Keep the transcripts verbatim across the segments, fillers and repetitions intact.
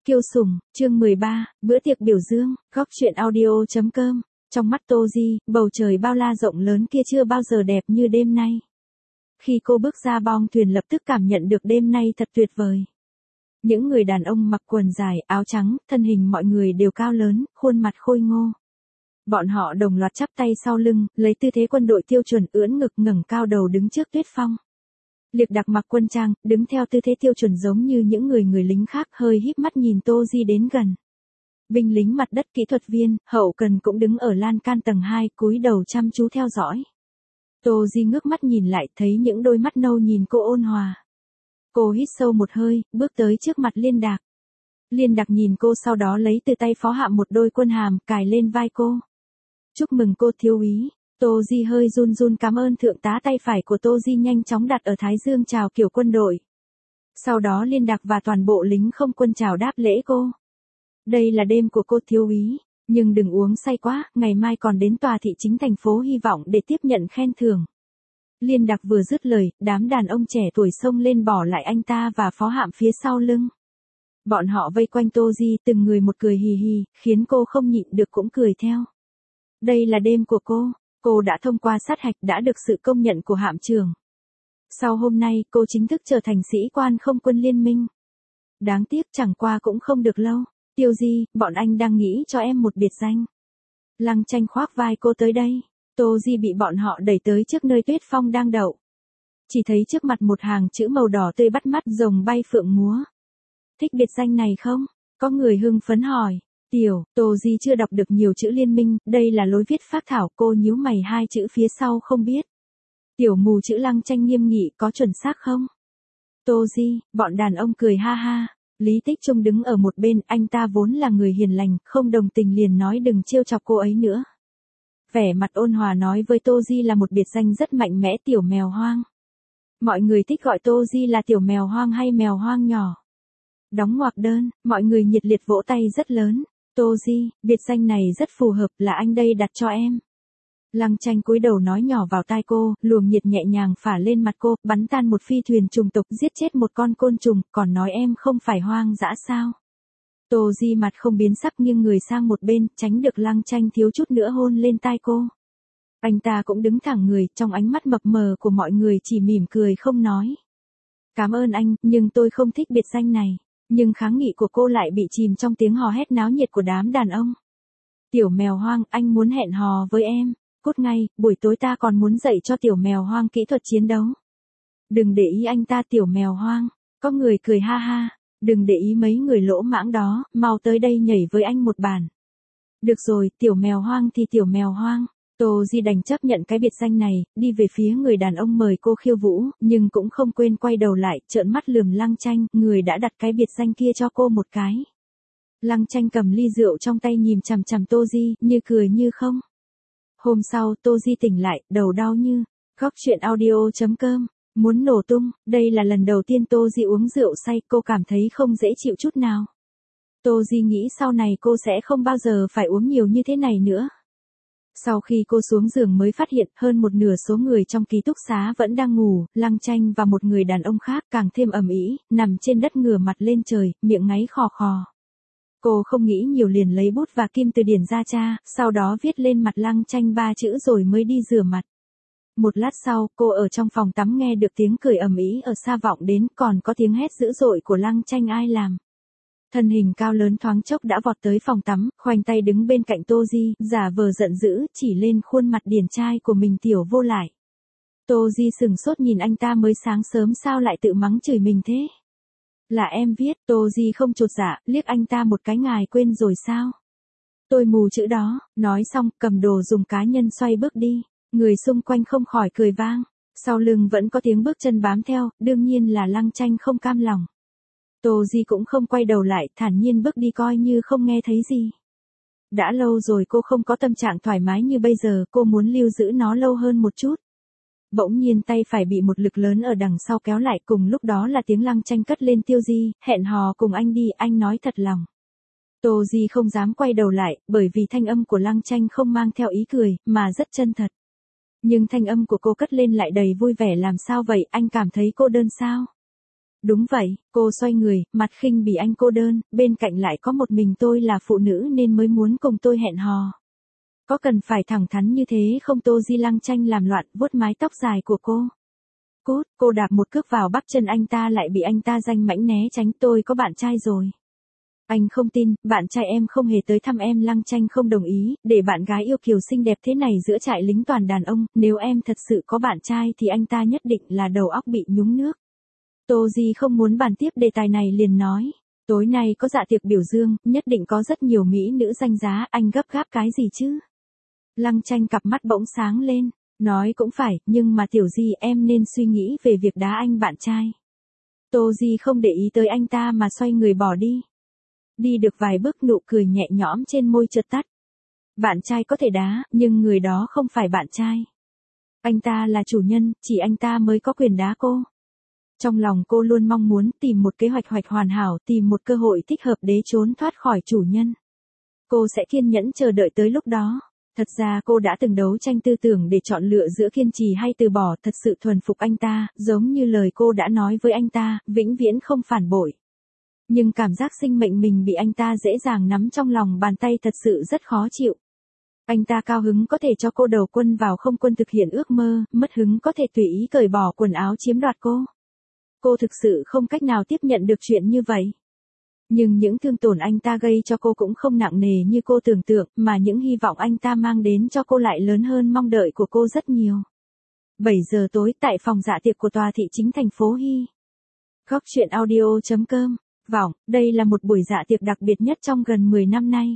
Kiêu Sùng, chương mười ba, bữa tiệc biểu dương, góc truyện audio.com. Trong mắt Tô Di, bầu trời bao la rộng lớn kia chưa bao giờ đẹp như đêm nay. Khi cô bước ra bong thuyền lập tức cảm nhận được đêm nay thật tuyệt vời. Những người đàn ông mặc quần dài, áo trắng, thân hình mọi người đều cao lớn, khuôn mặt khôi ngô. Bọn họ đồng loạt chắp tay sau lưng, lấy tư thế quân đội tiêu chuẩn ưỡn ngực ngẩng cao đầu đứng trước tuyết phong. Liệt Đặc mặc quân trang, đứng theo tư thế tiêu chuẩn giống như những người người lính khác, hơi híp mắt nhìn Tô Di đến gần. Binh lính mặt đất kỹ thuật viên, hậu cần cũng đứng ở lan can tầng hai, cúi đầu chăm chú theo dõi. Tô Di ngước mắt nhìn lại, thấy những đôi mắt nâu nhìn cô ôn hòa. Cô hít sâu một hơi, bước tới trước mặt Liên Đạc. Liên Đạc nhìn cô, sau đó lấy từ tay phó hạm một đôi quân hàm, cài lên vai cô. Chúc mừng cô thiếu úy. Tô Di hơi run run cảm ơn thượng tá, tay phải của Tô Di nhanh chóng đặt ở thái dương chào kiểu quân đội. Sau đó Liên Đạc và toàn bộ lính không quân chào đáp lễ cô. Đây là đêm của cô thiếu úy, nhưng đừng uống say quá, ngày mai còn đến tòa thị chính thành phố Hy vọng để tiếp nhận khen thưởng. Liên Đạc vừa dứt lời, đám đàn ông trẻ tuổi xông lên bỏ lại anh ta và phó hạm phía sau lưng. Bọn họ vây quanh Tô Di, từng người một cười hì hì, khiến cô không nhịn được cũng cười theo. Đây là đêm của cô. Cô đã thông qua sát hạch, đã được sự công nhận của hạm trưởng. Sau hôm nay, cô chính thức trở thành sĩ quan không quân liên minh. Đáng tiếc chẳng qua cũng không được lâu. Tiêu Di, bọn anh đang nghĩ cho em một biệt danh. Lăng Tranh khoác vai cô tới đây. Tô Di bị bọn họ đẩy tới trước nơi tuyết phong đang đậu. Chỉ thấy trước mặt một hàng chữ màu đỏ tươi bắt mắt, rồng bay phượng múa. Thích biệt danh này không? Có người hưng phấn hỏi. Tiểu, Tô Di chưa đọc được nhiều chữ liên minh, đây là lối viết phác thảo, cô nhíu mày, hai chữ phía sau không biết. Tiểu mù chữ Lăng Tranh nghiêm nghị, có chuẩn xác không? Tô Di, bọn đàn ông cười ha ha. Lý Tích Trung đứng ở một bên, anh ta vốn là người hiền lành, không đồng tình liền nói đừng trêu chọc cô ấy nữa. Vẻ mặt ôn hòa nói với Tô Di là một biệt danh rất mạnh mẽ, tiểu mèo hoang. Mọi người thích gọi Tô Di là tiểu mèo hoang hay mèo hoang nhỏ. Đóng ngoặc đơn, mọi người nhiệt liệt vỗ tay rất lớn. Tô Di, biệt danh này rất phù hợp, là anh đây đặt cho em. Lăng Tranh cúi đầu nói nhỏ vào tai cô, luồng nhiệt nhẹ nhàng phả lên mặt cô, bắn tan một phi thuyền trùng tộc, giết chết một con côn trùng, còn nói em không phải hoang dã sao? Tô Di mặt không biến sắc nghiêng người sang một bên, tránh được Lăng Tranh thiếu chút nữa hôn lên tai cô. Anh ta cũng đứng thẳng người, trong ánh mắt mập mờ của mọi người chỉ mỉm cười không nói. Cảm ơn anh, nhưng tôi không thích biệt danh này. Nhưng kháng nghị của cô lại bị chìm trong tiếng hò hét náo nhiệt của đám đàn ông. Tiểu mèo hoang, anh muốn hẹn hò với em. Cút ngay, buổi tối ta còn muốn dạy cho tiểu mèo hoang kỹ thuật chiến đấu. Đừng để ý anh ta, tiểu mèo hoang. Có người cười ha ha. Đừng để ý mấy người lỗ mãng đó, mau tới đây nhảy với anh một bàn. Được rồi, tiểu mèo hoang thì tiểu mèo hoang. Tô Di đành chấp nhận cái biệt danh này, đi về phía người đàn ông mời cô khiêu vũ, nhưng cũng không quên quay đầu lại, trợn mắt lườm Lăng Tranh, người đã đặt cái biệt danh kia cho cô một cái. Lăng Tranh cầm ly rượu trong tay nhìn chằm chằm Tô Di, như cười như không. Hôm sau, Tô Di tỉnh lại, đầu đau như, góc truyện audio.com, muốn nổ tung, đây là lần đầu tiên Tô Di uống rượu say, cô cảm thấy không dễ chịu chút nào. Tô Di nghĩ sau này cô sẽ không bao giờ phải uống nhiều như thế này nữa. Sau khi cô xuống giường mới phát hiện hơn một nửa số người trong ký túc xá vẫn đang ngủ, Lăng Tranh và một người đàn ông khác càng thêm ầm ĩ, nằm trên đất ngửa mặt lên trời, miệng ngáy khò khò. Cô không nghĩ nhiều liền lấy bút và kim từ điển ra tra, sau đó viết lên mặt Lăng Tranh ba chữ rồi mới đi rửa mặt. Một lát sau, cô ở trong phòng tắm nghe được tiếng cười ầm ĩ ở xa vọng đến, còn có tiếng hét dữ dội của Lăng Tranh ai làm. Thân hình cao lớn thoáng chốc đã vọt tới phòng tắm, khoanh tay đứng bên cạnh Tô Di, giả vờ giận dữ, chỉ lên khuôn mặt điển trai của mình tiểu vô lại. Tô Di sừng sốt nhìn anh ta, mới sáng sớm sao lại tự mắng chửi mình thế? Là em viết. Tô Di không chột dạ, liếc anh ta một cái, ngài quên rồi sao? Tôi mù chữ đó. Nói xong, cầm đồ dùng cá nhân xoay bước đi. Người xung quanh không khỏi cười vang. Sau lưng vẫn có tiếng bước chân bám theo, đương nhiên là Lăng Tranh không cam lòng. Tô Di cũng không quay đầu lại, thản nhiên bước đi coi như không nghe thấy gì. Đã lâu rồi cô không có tâm trạng thoải mái như bây giờ, cô muốn lưu giữ nó lâu hơn một chút. Bỗng nhiên tay phải bị một lực lớn ở đằng sau kéo lại, cùng lúc đó là tiếng Lăng Tranh cất lên, Tiêu Di, hẹn hò cùng anh đi, anh nói thật lòng. Tô Di không dám quay đầu lại, bởi vì thanh âm của Lăng Tranh không mang theo ý cười, mà rất chân thật. Nhưng thanh âm của cô cất lên lại đầy vui vẻ. Làm sao vậy, anh cảm thấy cô đơn sao? Đúng vậy, cô xoay người, mặt khinh bỉ anh cô đơn, bên cạnh lại có một mình tôi là phụ nữ nên mới muốn cùng tôi hẹn hò. Có cần phải thẳng thắn như thế không? Tô Di lăng chanh làm loạn, vuốt mái tóc dài của cô. Cút, cô đạp một cước vào bắp chân anh ta lại bị anh ta danh mãnh né tránh. Tôi có bạn trai rồi. Anh không tin, bạn trai em không hề tới thăm em. Lăng chanh không đồng ý, để bạn gái yêu kiều xinh đẹp thế này giữa trại lính toàn đàn ông, nếu em thật sự có bạn trai thì anh ta nhất định là đầu óc bị nhúng nước. Tô Di không muốn bàn tiếp đề tài này liền nói, tối nay có dạ tiệc biểu dương, nhất định có rất nhiều mỹ nữ danh giá, anh gấp gáp cái gì chứ? Lăng chanh cặp mắt bỗng sáng lên, nói cũng phải, nhưng mà tiểu Di em nên suy nghĩ về việc đá anh bạn trai. Tô Di không để ý tới anh ta mà xoay người bỏ đi. Đi được vài bước nụ cười nhẹ nhõm trên môi chợt tắt. Bạn trai có thể đá, nhưng người đó không phải bạn trai. Anh ta là chủ nhân, chỉ anh ta mới có quyền đá cô. Trong lòng cô luôn mong muốn tìm một kế hoạch hoạch hoàn hảo, tìm một cơ hội thích hợp để trốn thoát khỏi chủ nhân. Cô sẽ kiên nhẫn chờ đợi tới lúc đó. Thật ra cô đã từng đấu tranh tư tưởng để chọn lựa giữa kiên trì hay từ bỏ, thật sự thuần phục anh ta, giống như lời cô đã nói với anh ta, vĩnh viễn không phản bội. Nhưng cảm giác sinh mệnh mình bị anh ta dễ dàng nắm trong lòng bàn tay thật sự rất khó chịu. Anh ta cao hứng có thể cho cô đầu quân vào không quân thực hiện ước mơ, mất hứng có thể tùy ý cởi bỏ quần áo chiếm đoạt cô. Cô thực sự không cách nào tiếp nhận được chuyện như vậy. Nhưng những thương tổn anh ta gây cho cô cũng không nặng nề như cô tưởng tượng, mà những hy vọng anh ta mang đến cho cô lại lớn hơn mong đợi của cô rất nhiều. bảy giờ tối tại phòng dạ tiệc của tòa thị chính thành phố Hy. Góc truyện audio chấm com. Vọng, đây là một buổi dạ tiệc đặc biệt nhất trong gần mười năm nay.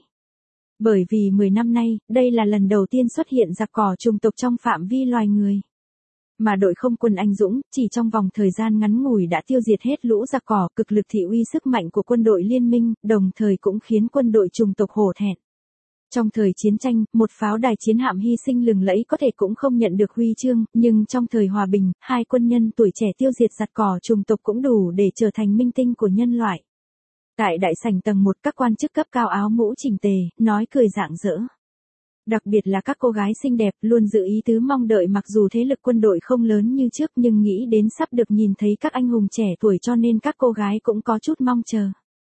Bởi vì mười năm nay, đây là lần đầu tiên xuất hiện giặc cỏ chủng tộc trong phạm vi loài người. Mà đội không quân anh dũng, chỉ trong vòng thời gian ngắn ngủi đã tiêu diệt hết lũ giặc cỏ, cực lực thị uy sức mạnh của quân đội liên minh, đồng thời cũng khiến quân đội chủng tộc hổ thẹn. Trong thời chiến tranh, một pháo đài chiến hạm hy sinh lừng lẫy có thể cũng không nhận được huy chương, nhưng trong thời hòa bình, hai quân nhân tuổi trẻ tiêu diệt giặc cỏ chủng tộc cũng đủ để trở thành minh tinh của nhân loại. Tại đại sảnh tầng một, các quan chức cấp cao áo mũ chỉnh tề, nói cười rạng rỡ. Đặc biệt là các cô gái xinh đẹp luôn giữ ý tứ mong đợi, mặc dù thế lực quân đội không lớn như trước nhưng nghĩ đến sắp được nhìn thấy các anh hùng trẻ tuổi cho nên các cô gái cũng có chút mong chờ.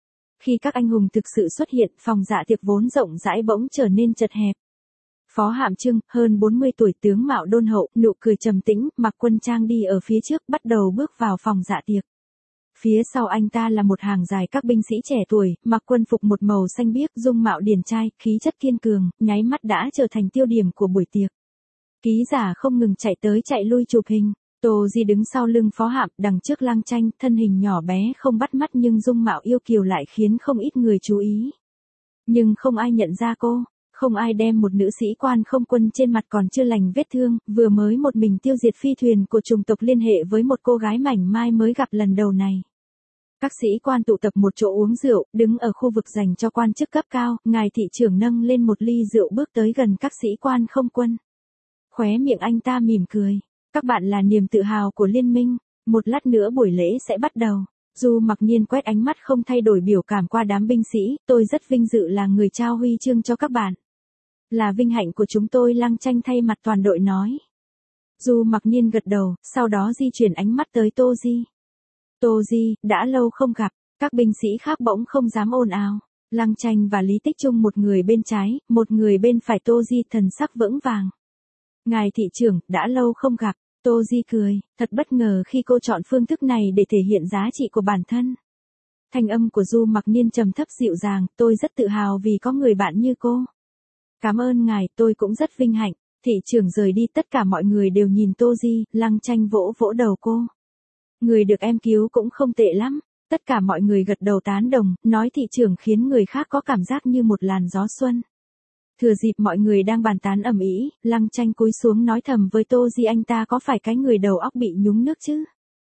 Khi các anh hùng thực sự xuất hiện, phòng dạ tiệc vốn rộng rãi bỗng trở nên chật hẹp. Phó Hạm Trương, hơn bốn mươi tuổi, tướng mạo đôn hậu, nụ cười trầm tĩnh, mặc quân trang đi ở phía trước, bắt đầu bước vào phòng dạ tiệc. Phía sau anh ta là một hàng dài các binh sĩ trẻ tuổi, mặc quân phục một màu xanh biếc, dung mạo điển trai, khí chất kiên cường, nháy mắt đã trở thành tiêu điểm của buổi tiệc. Ký giả không ngừng chạy tới chạy lui chụp hình. Tô Di đứng sau lưng Phó Hạm, đằng trước Lăng Chanh, thân hình nhỏ bé không bắt mắt nhưng dung mạo yêu kiều lại khiến không ít người chú ý. Nhưng không ai nhận ra cô, không ai đem một nữ sĩ quan không quân trên mặt còn chưa lành vết thương, vừa mới một mình tiêu diệt phi thuyền của chủng tộc liên hệ với một cô gái mảnh mai mới gặp lần đầu này. Các sĩ quan tụ tập một chỗ uống rượu, đứng ở khu vực dành cho quan chức cấp cao, ngài thị trưởng nâng lên một ly rượu bước tới gần các sĩ quan không quân. Khóe miệng anh ta mỉm cười. Các bạn là niềm tự hào của liên minh, một lát nữa buổi lễ sẽ bắt đầu. Du Mặc Nhiên quét ánh mắt không thay đổi biểu cảm qua đám binh sĩ, tôi rất vinh dự là người trao huy chương cho các bạn. Là vinh hạnh của chúng tôi, Lăng Chanh thay mặt toàn đội nói. Du Mặc Nhiên gật đầu, sau đó di chuyển ánh mắt tới Tô Di. Tô Di, đã lâu không gặp, các binh sĩ khác bỗng không dám ồn ào. Lăng Chanh và Lý Tích Trung một người bên trái, một người bên phải. Tô Di thần sắc vững vàng. Ngài thị trưởng, đã lâu không gặp. Tô Di cười, thật bất ngờ khi cô chọn phương thức này để thể hiện giá trị của bản thân. Thanh âm của Du Mặc Nhiên trầm thấp dịu dàng, tôi rất tự hào vì có người bạn như cô. Cảm ơn ngài, tôi cũng rất vinh hạnh. Thị trưởng rời đi, tất cả mọi người đều nhìn Tô Di, Lăng Chanh vỗ vỗ đầu cô. Người được em cứu cũng không tệ lắm. Tất cả mọi người gật đầu tán đồng, nói thị trưởng khiến người khác có cảm giác như một làn gió xuân. Thừa dịp mọi người đang bàn tán ầm ĩ, Lăng Chanh cúi xuống nói thầm với Tô Di, anh ta có phải cái người đầu óc bị nhúng nước chứ?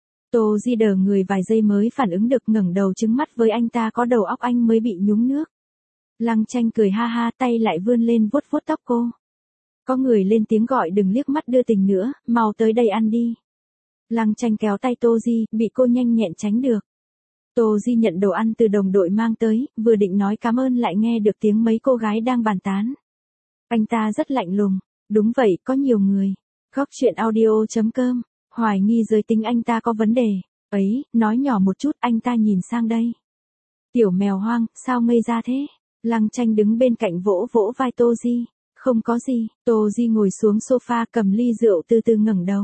Tô Di đờ người vài giây mới phản ứng được, ngẩng đầu trừng mắt với anh ta, có đầu óc anh mới bị nhúng nước. Lăng Chanh cười ha ha, tay lại vươn lên vuốt vuốt tóc cô. Có người lên tiếng gọi, đừng liếc mắt đưa tình nữa, mau tới đây ăn đi. Lăng Chanh kéo tay Tô Di, bị cô nhanh nhẹn tránh được. Tô Di nhận đồ ăn từ đồng đội mang tới, vừa định nói cảm ơn lại nghe được tiếng mấy cô gái đang bàn tán. Anh ta rất lạnh lùng. Đúng vậy, có nhiều người. Góc truyện audio chấm com. Hoài nghi giới tính anh ta có vấn đề. Ấy, nói nhỏ một chút, anh ta nhìn sang đây. Tiểu mèo hoang, sao ngây ra thế? Lăng Tranh đứng bên cạnh vỗ vỗ vai Tô Di. Không có gì, Tô Di ngồi xuống sofa cầm ly rượu từ từ ngẩng đầu.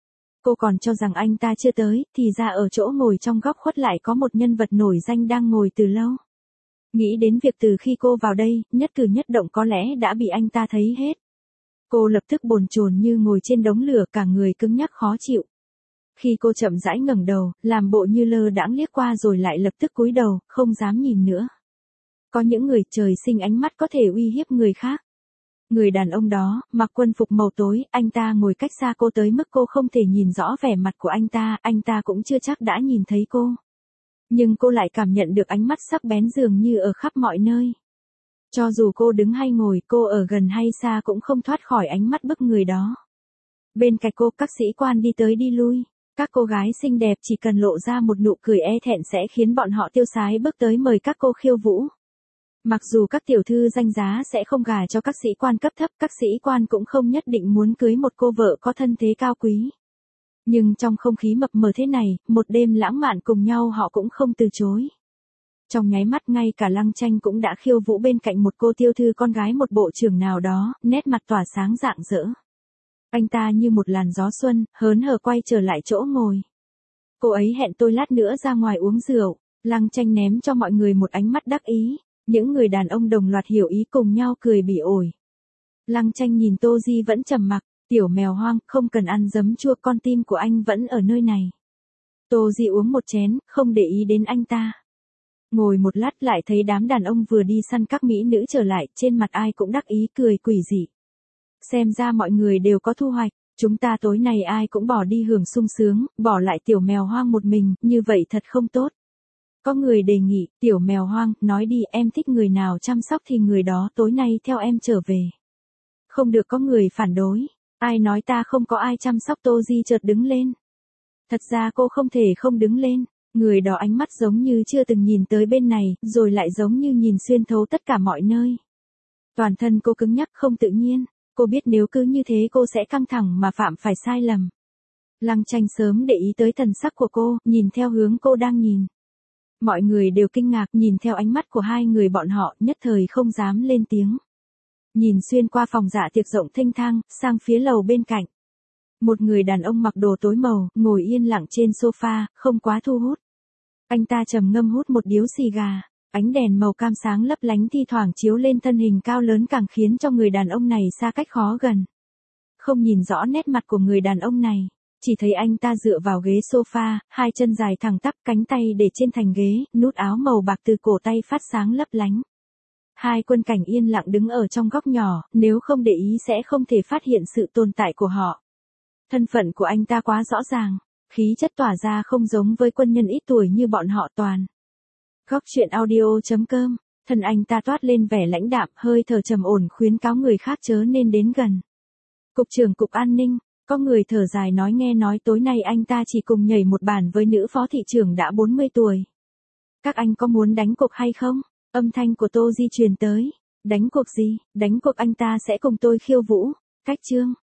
Cô còn cho rằng anh ta chưa tới, thì ra ở chỗ ngồi trong góc khuất lại có một nhân vật nổi danh đang ngồi từ lâu. Nghĩ đến việc từ khi cô vào đây, nhất cử nhất động có lẽ đã bị anh ta thấy hết. Cô lập tức bồn chồn như ngồi trên đống lửa, cả người cứng nhắc khó chịu. Khi cô chậm rãi ngẩng đầu, làm bộ như lơ đãng liếc qua rồi lại lập tức cúi đầu, không dám nhìn nữa. Có những người trời sinh ánh mắt có thể uy hiếp người khác. Người đàn ông đó, mặc quân phục màu tối, anh ta ngồi cách xa cô tới mức cô không thể nhìn rõ vẻ mặt của anh ta, anh ta cũng chưa chắc đã nhìn thấy cô. Nhưng cô lại cảm nhận được ánh mắt sắc bén dường như ở khắp mọi nơi. Cho dù cô đứng hay ngồi, cô ở gần hay xa cũng không thoát khỏi ánh mắt bức người đó. Bên cạnh cô, các sĩ quan đi tới đi lui. Các cô gái xinh đẹp chỉ cần lộ ra một nụ cười e thẹn sẽ khiến bọn họ tiêu sái bước tới mời các cô khiêu vũ. Mặc dù các tiểu thư danh giá sẽ không gả cho các sĩ quan cấp thấp, các sĩ quan cũng không nhất định muốn cưới một cô vợ có thân thế cao quý. Nhưng trong không khí mập mờ thế này, một đêm lãng mạn cùng nhau họ cũng không từ chối. Trong nháy mắt ngay cả Lăng Tranh cũng đã khiêu vũ bên cạnh một cô tiểu thư con gái một bộ trưởng nào đó, nét mặt tỏa sáng rạng rỡ. Anh ta như một làn gió xuân, hớn hở quay trở lại chỗ ngồi. Cô ấy hẹn tôi lát nữa ra ngoài uống rượu. Lăng Tranh ném cho mọi người một ánh mắt đắc ý. Những người đàn ông đồng loạt hiểu ý cùng nhau cười bỉ ổi. Lăng Tranh nhìn Tô Di vẫn trầm mặc. Tiểu mèo hoang, không cần ăn giấm chua, con tim của anh vẫn ở nơi này. Tô Di uống một chén, không để ý đến anh ta. Ngồi một lát lại thấy đám đàn ông vừa đi săn các mỹ nữ trở lại, trên mặt ai cũng đắc ý cười quỷ dị. Xem ra mọi người đều có thu hoạch, chúng ta tối nay ai cũng bỏ đi hưởng sung sướng, bỏ lại tiểu mèo hoang một mình, như vậy thật không tốt. Có người đề nghị, tiểu mèo hoang, nói đi, em thích người nào chăm sóc thì người đó tối nay theo em trở về. Không được có người phản đối. Ai nói ta không có ai chăm sóc? Tô Di chợt đứng lên. Thật ra cô không thể không đứng lên. Người đó ánh mắt giống như chưa từng nhìn tới bên này, rồi lại giống như nhìn xuyên thấu tất cả mọi nơi. Toàn thân cô cứng nhắc không tự nhiên. Cô biết nếu cứ như thế cô sẽ căng thẳng mà phạm phải sai lầm. Lăng Tranh sớm để ý tới thần sắc của cô, nhìn theo hướng cô đang nhìn. Mọi người đều kinh ngạc nhìn theo ánh mắt của hai người bọn họ, nhất thời không dám lên tiếng. Nhìn xuyên qua phòng dạ tiệc rộng thênh thang, sang phía lầu bên cạnh. Một người đàn ông mặc đồ tối màu, ngồi yên lặng trên sofa, không quá thu hút. Anh ta trầm ngâm hút một điếu xì gà, ánh đèn màu cam sáng lấp lánh thi thoảng chiếu lên thân hình cao lớn càng khiến cho người đàn ông này xa cách khó gần. Không nhìn rõ nét mặt của người đàn ông này, chỉ thấy anh ta dựa vào ghế sofa, hai chân dài thẳng tắp, cánh tay để trên thành ghế, nút áo màu bạc từ cổ tay phát sáng lấp lánh. Hai quân cảnh yên lặng đứng ở trong góc nhỏ, nếu không để ý sẽ không thể phát hiện sự tồn tại của họ. Thân phận của anh ta quá rõ ràng, khí chất tỏa ra không giống với quân nhân ít tuổi như bọn họ toàn. Góc truyện audio chấm com, thân anh ta toát lên vẻ lãnh đạm, hơi thở trầm ổn khuyến cáo người khác chớ nên đến gần. Cục trưởng Cục An ninh, có người thở dài nói nghe nói tối nay anh ta chỉ cùng nhảy một bàn với nữ phó thị trưởng đã bốn mươi tuổi. Các anh có muốn đánh cuộc hay không? Âm thanh của Tô Di truyền tới. Đánh cuộc gì? Đánh cuộc anh ta sẽ cùng tôi khiêu vũ. Cách chương.